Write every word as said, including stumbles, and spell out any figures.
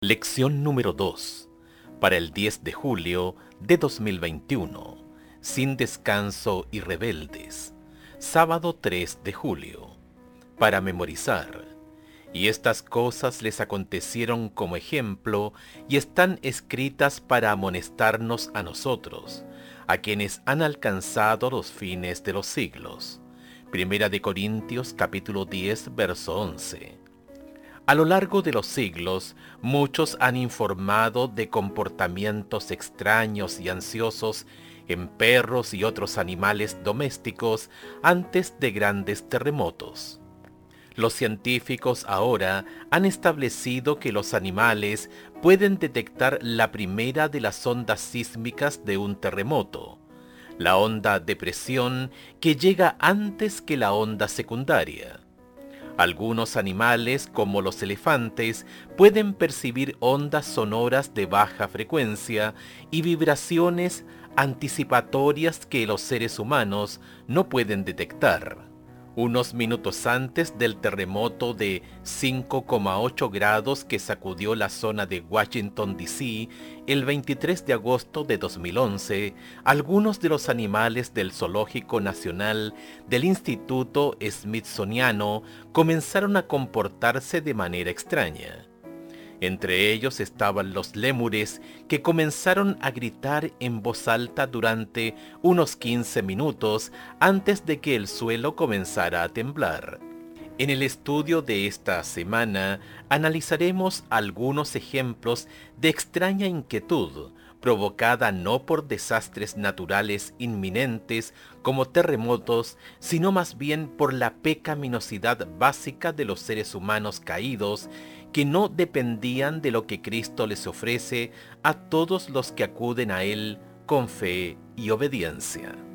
Lección número dos, para el diez de julio de dos mil veintiuno, sin descanso y rebeldes, sábado tres de julio, para memorizar. Y estas cosas les acontecieron como ejemplo y están escritas para amonestarnos a nosotros, a quienes han alcanzado los fines de los siglos. Primera de Corintios capítulo diez, verso once. A lo largo de los siglos, muchos han informado de comportamientos extraños y ansiosos en perros y otros animales domésticos antes de grandes terremotos. Los científicos ahora han establecido que los animales pueden detectar la primera de las ondas sísmicas de un terremoto, la onda de presión que llega antes que la onda secundaria. Algunos animales, como los elefantes, pueden percibir ondas sonoras de baja frecuencia y vibraciones anticipatorias que los seres humanos no pueden detectar. Unos minutos antes del terremoto de cinco coma ocho grados que sacudió la zona de Washington, D C el veintitrés de agosto de dos mil once, algunos de los animales del Zoológico Nacional del Instituto Smithsoniano comenzaron a comportarse de manera extraña. Entre ellos estaban los lémures, que comenzaron a gritar en voz alta durante unos quince minutos antes de que el suelo comenzara a temblar. En el estudio de esta semana analizaremos algunos ejemplos de extraña inquietud, provocada no por desastres naturales inminentes como terremotos, sino más bien por la pecaminosidad básica de los seres humanos caídos, que no dependían de lo que Cristo les ofrece a todos los que acuden a Él con fe y obediencia.